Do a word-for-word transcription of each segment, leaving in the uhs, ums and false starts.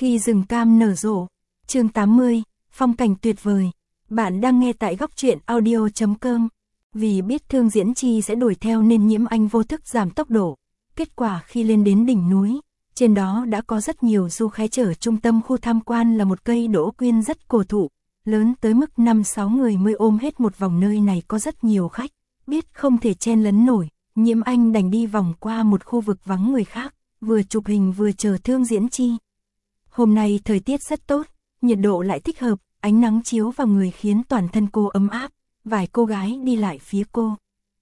Khi rừng cam nở rộ, chương tám mươi, phong cảnh tuyệt vời. Bạn đang nghe tại góc truyện audio chấm com. Vì biết Thương Diễn Chi sẽ đuổi theo nên Nhiễm Anh vô thức giảm tốc độ. Kết quả khi lên đến đỉnh núi, trên đó đã có rất nhiều du khách chở trung tâm khu tham quan là một cây đỗ quyên rất cổ thụ, lớn tới mức năm sáu người mới ôm hết một vòng. Nơi này có rất nhiều khách, biết không thể chen lấn nổi, Nhiễm Anh đành đi vòng qua một khu vực vắng người khác, vừa chụp hình vừa chờ Thương Diễn Chi. Hôm nay thời tiết rất tốt, nhiệt độ lại thích hợp, ánh nắng chiếu vào người khiến toàn thân cô ấm áp, vài cô gái đi lại phía cô.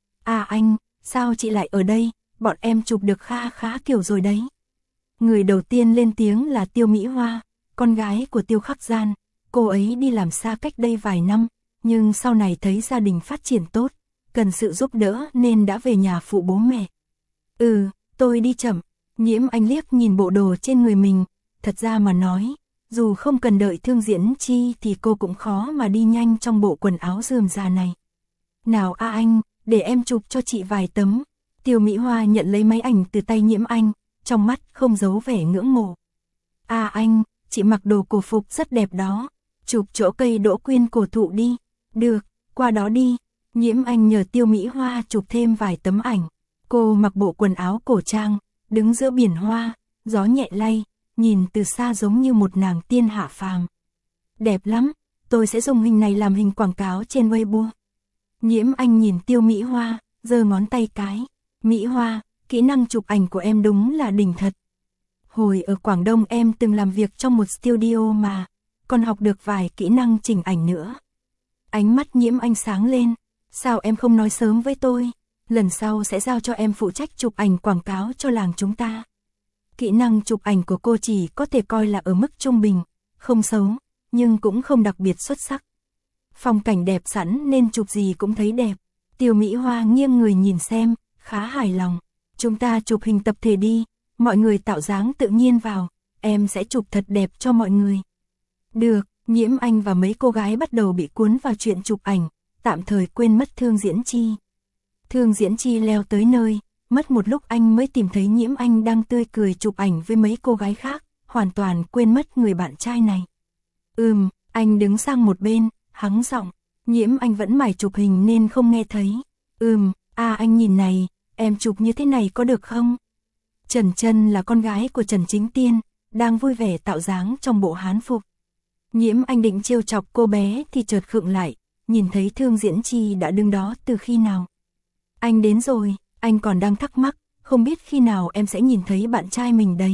À anh, sao chị lại ở đây, bọn em chụp được kha khá kiểu rồi đấy. Người đầu tiên lên tiếng là Tiêu Mỹ Hoa, con gái của Tiêu Khắc Gian. Cô ấy đi làm xa cách đây vài năm, nhưng sau này thấy gia đình phát triển tốt, cần sự giúp đỡ nên đã về nhà phụ bố mẹ. Ừ, tôi đi chậm. Nhiễm Anh liếc nhìn bộ đồ trên người mình, thật ra mà nói, dù không cần đợi Thương Diễn Chi thì cô cũng khó mà đi nhanh trong bộ quần áo rườm rà này. Nào a anh, để em chụp cho chị vài tấm. Tiêu Mỹ Hoa nhận lấy máy ảnh từ tay Nhiễm Anh, trong mắt không giấu vẻ ngưỡng mộ. À anh, chị mặc đồ cổ phục rất đẹp đó, chụp chỗ cây đỗ quyên cổ thụ đi. Được, qua đó đi. Nhiễm Anh nhờ Tiêu Mỹ Hoa chụp thêm vài tấm ảnh. Cô mặc bộ quần áo cổ trang, đứng giữa biển hoa, gió nhẹ lay, nhìn từ xa giống như một nàng tiên hạ phàm. Đẹp lắm, tôi sẽ dùng hình này làm hình quảng cáo trên Weibo. Nhiễm Anh nhìn Tiêu Mỹ Hoa, giơ ngón tay cái. Mỹ Hoa, kỹ năng chụp ảnh của em đúng là đỉnh thật. Hồi ở Quảng Đông em từng làm việc trong một studio mà, còn học được vài kỹ năng chỉnh ảnh nữa. Ánh mắt Nhiễm Anh sáng lên, sao em không nói sớm với tôi, lần sau sẽ giao cho em phụ trách chụp ảnh quảng cáo cho làng chúng ta. Kỹ năng chụp ảnh của cô chỉ có thể coi là ở mức trung bình, không xấu, nhưng cũng không đặc biệt xuất sắc. Phong cảnh đẹp sẵn nên chụp gì cũng thấy đẹp. Tiêu Mỹ Hoa nghiêng người nhìn xem, khá hài lòng. Chúng ta chụp hình tập thể đi, mọi người tạo dáng tự nhiên vào, em sẽ chụp thật đẹp cho mọi người. Được, Nhiễm Anh và mấy cô gái bắt đầu bị cuốn vào chuyện chụp ảnh, tạm thời quên mất Thương Diễn Chi. Thương Diễn Chi leo tới nơi, mất một lúc anh mới tìm thấy Nhiễm Anh đang tươi cười chụp ảnh với mấy cô gái khác, hoàn toàn quên mất người bạn trai này. Ừm, anh đứng sang một bên, hắng giọng. Nhiễm Anh vẫn mải chụp hình nên không nghe thấy. Ừm, à anh nhìn này, em chụp như thế này có được không? Trần Trân là con gái của Trần Chính Tiên, đang vui vẻ tạo dáng trong bộ hán phục. Nhiễm Anh định trêu chọc cô bé thì chợt khựng lại, nhìn thấy Thương Diễn Chi đã đứng đó từ khi nào. Anh đến rồi, anh còn đang thắc mắc, không biết khi nào em sẽ nhìn thấy bạn trai mình đấy.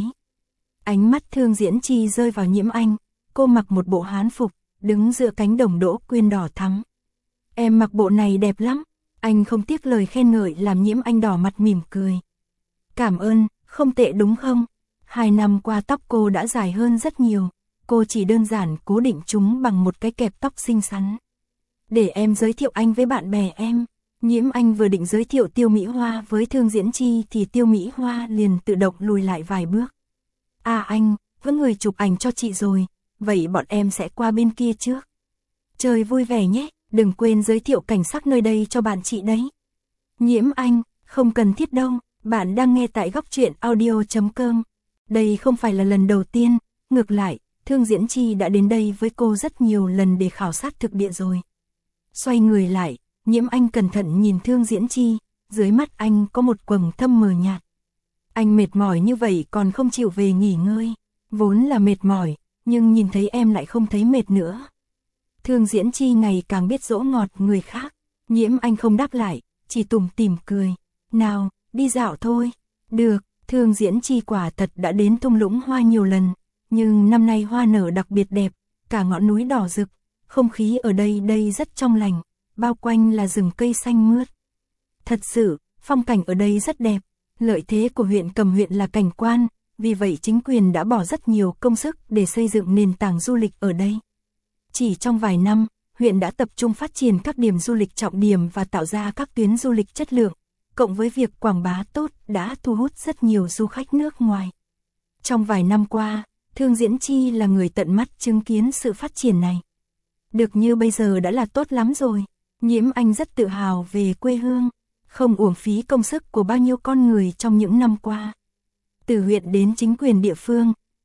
Ánh mắt Thương Diễn Chi rơi vào Nhiễm Anh, cô mặc một bộ hán phục, đứng giữa cánh đồng đỗ quyên đỏ thắm. Em mặc bộ này đẹp lắm, anh không tiếc lời khen ngợi làm Nhiễm Anh đỏ mặt mỉm cười. Cảm ơn, không tệ đúng không? Hai năm qua tóc cô đã dài hơn rất nhiều, cô chỉ đơn giản cố định chúng bằng một cái kẹp tóc xinh xắn. Để em giới thiệu anh với bạn bè em. Nhiễm Anh vừa định giới thiệu Tiêu Mỹ Hoa với Thương Diễn Chi thì Tiêu Mỹ Hoa liền tự động lùi lại vài bước. À anh, vẫn người chụp ảnh cho chị rồi, vậy bọn em sẽ qua bên kia trước. Chơi vui vẻ nhé, đừng quên giới thiệu cảnh sắc nơi đây cho bạn chị đấy. Nhiễm Anh, không cần thiết đâu, bạn đang nghe tại góc truyện audio chấm com. Đây không phải là lần đầu tiên, ngược lại, Thương Diễn Chi đã đến đây với cô rất nhiều lần để khảo sát thực địa rồi. Xoay người lại, Nhiễm Anh cẩn thận nhìn Thương Diễn Chi, dưới mắt anh có một quầng thâm mờ nhạt. Anh mệt mỏi như vậy còn không chịu về nghỉ ngơi, vốn là mệt mỏi, nhưng nhìn thấy em lại không thấy mệt nữa. Thương Diễn Chi ngày càng biết dỗ ngọt người khác, Nhiễm Anh không đáp lại, chỉ tủm tỉm cười. Nào, đi dạo thôi. Được, Thương Diễn Chi quả thật đã đến thung lũng hoa nhiều lần, nhưng năm nay hoa nở đặc biệt đẹp, cả ngọn núi đỏ rực, không khí ở đây đây rất trong lành, bao quanh là rừng cây xanh mướt. Thật sự, phong cảnh ở đây rất đẹp, lợi thế của huyện Cầm Huyện là cảnh quan, vì vậy chính quyền đã bỏ rất nhiều công sức để xây dựng nền tảng du lịch ở đây. Chỉ trong vài năm, huyện đã tập trung phát triển các điểm du lịch trọng điểm và tạo ra các tuyến du lịch chất lượng, cộng với việc quảng bá tốt đã thu hút rất nhiều du khách nước ngoài. Trong vài năm qua, Thương Diễn Chi là người tận mắt chứng kiến sự phát triển này. Được như bây giờ đã là tốt lắm rồi. Nhiễm Anh rất tự hào về quê hương, không uổng phí công sức của bao nhiêu con người trong những năm qua. Từ huyện đến chính quyền địa phương,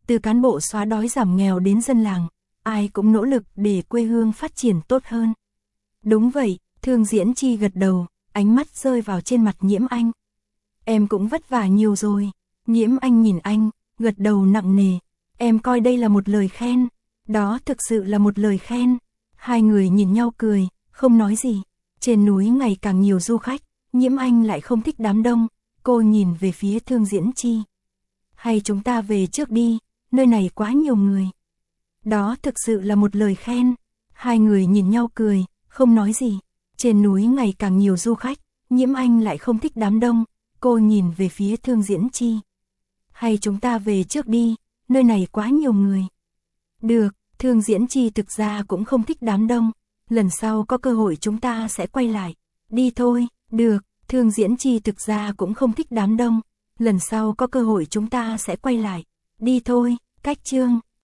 từ cán bộ xóa đói giảm nghèo đến dân làng, ai cũng nỗ lực để quê hương phát triển tốt hơn. Đúng vậy, Thương Diễn Chi gật đầu, ánh mắt rơi vào trên mặt Nhiễm Anh. Em cũng vất vả nhiều rồi. Nhiễm Anh nhìn anh, gật đầu nặng nề. Em coi đây là một lời khen. Đó thực sự là một lời khen. Hai người nhìn nhau cười, không nói gì. Trên núi ngày càng nhiều du khách, Nhiễm Anh lại không thích đám đông. Cô nhìn về phía Thương Diễn Chi. Hay chúng ta về trước đi, nơi này quá nhiều người. Đó thực sự là một lời khen. Hai người nhìn nhau cười, không nói gì. Trên núi ngày càng nhiều du khách, Nhiễm Anh lại không thích đám đông. Cô nhìn về phía Thương Diễn Chi. Hay chúng ta về trước đi, nơi này quá nhiều người. Được, Thương Diễn Chi thực ra cũng không thích đám đông. Lần sau có cơ hội chúng ta sẽ quay lại. Đi thôi, được, Thương Diễn Chi thực ra cũng không thích đám đông. Lần sau có cơ hội chúng ta sẽ quay lại. Đi thôi, cách chương.